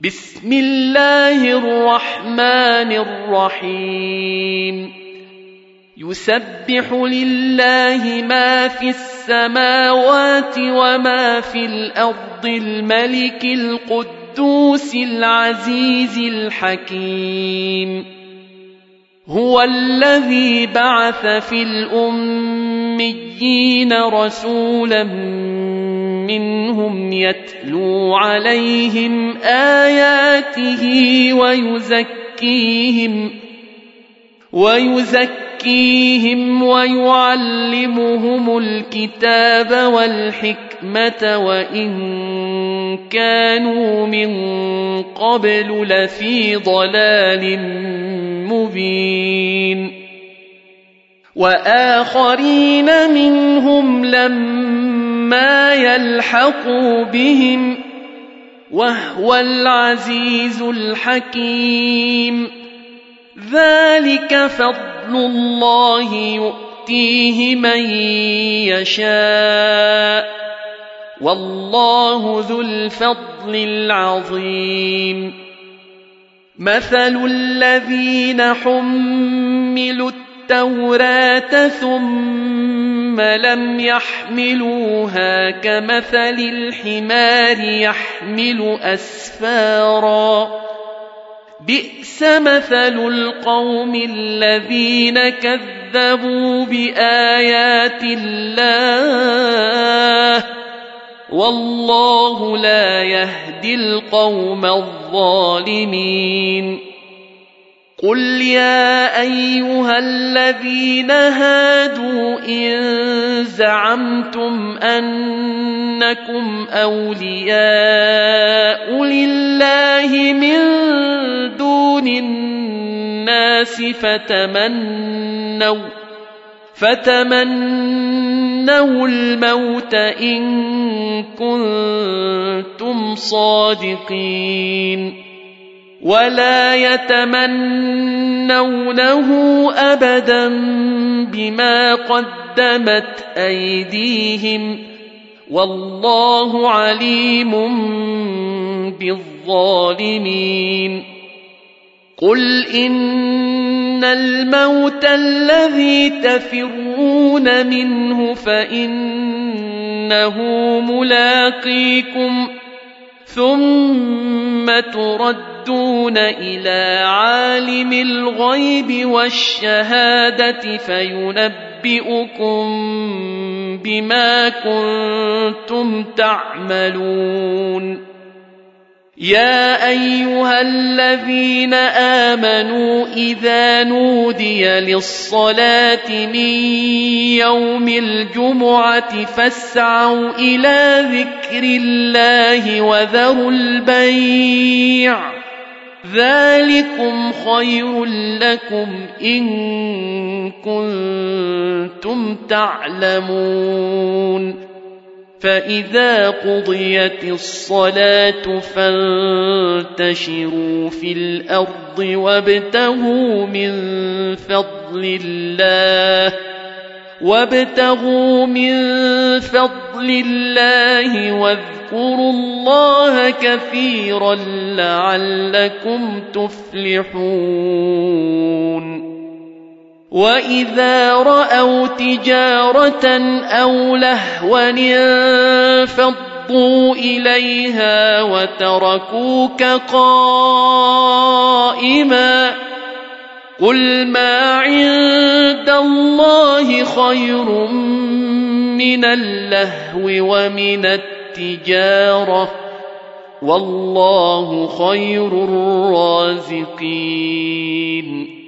بسم الله الرحمن الرحيم يسبح لله ما في السماوات وما في الأرض الملك القدوس العزيز الحكيم هو الذي بعث في الأميين رسولا منهم يتلو عليهم آياته ويزكيهم ويعلمهم الكتاب والحكمة وإن كانوا من قبل لفي ضلال مبين وآخرين منهم لما يلحقوا بهم وهو العزيز الحكيم ذلك فضل الله يؤتيه من يشاء والله ذو الفضل العظيم مثل الذين حملوا التوراة ثم لم يحملوها كمثل الحمار يحمل أسفارا بئس مثل القوم الذين كذبوا بآيات الله والله لا يهدي القوم الظالمين قل يا أيها الذين هادوا إن زعمتم أنكم أولياء لله من دون الناس فتمنوا الموت إن كنتم صادقين ولا يتمنونه أبدا بما قدمت أيديهم والله عليم بالظالمين قل إن الموت الذي تفرون منه فإنه ملاقيكم ثم تردون إلى عالم الغيب والشهادة فينبئكم بما كنتم تعملون يا أيها الذين آمنوا إذا نودي للصلاة من يوم الجمعة فاسعوا إلى ذكر الله وذروا البيع ذلكم خير لكم إن كنتم تعلمون فإذا قضيت الصلاة فانتشروا في الأرض وابتغوا من فضل الله واذكروا الله كثيرا لعلكم تفلحون وإذا رأوا تجارة أو لهوا انفضوا إليها وتركوك قائما قل ما عند الله خير من اللهو ومن التجارة والله خير الرازقين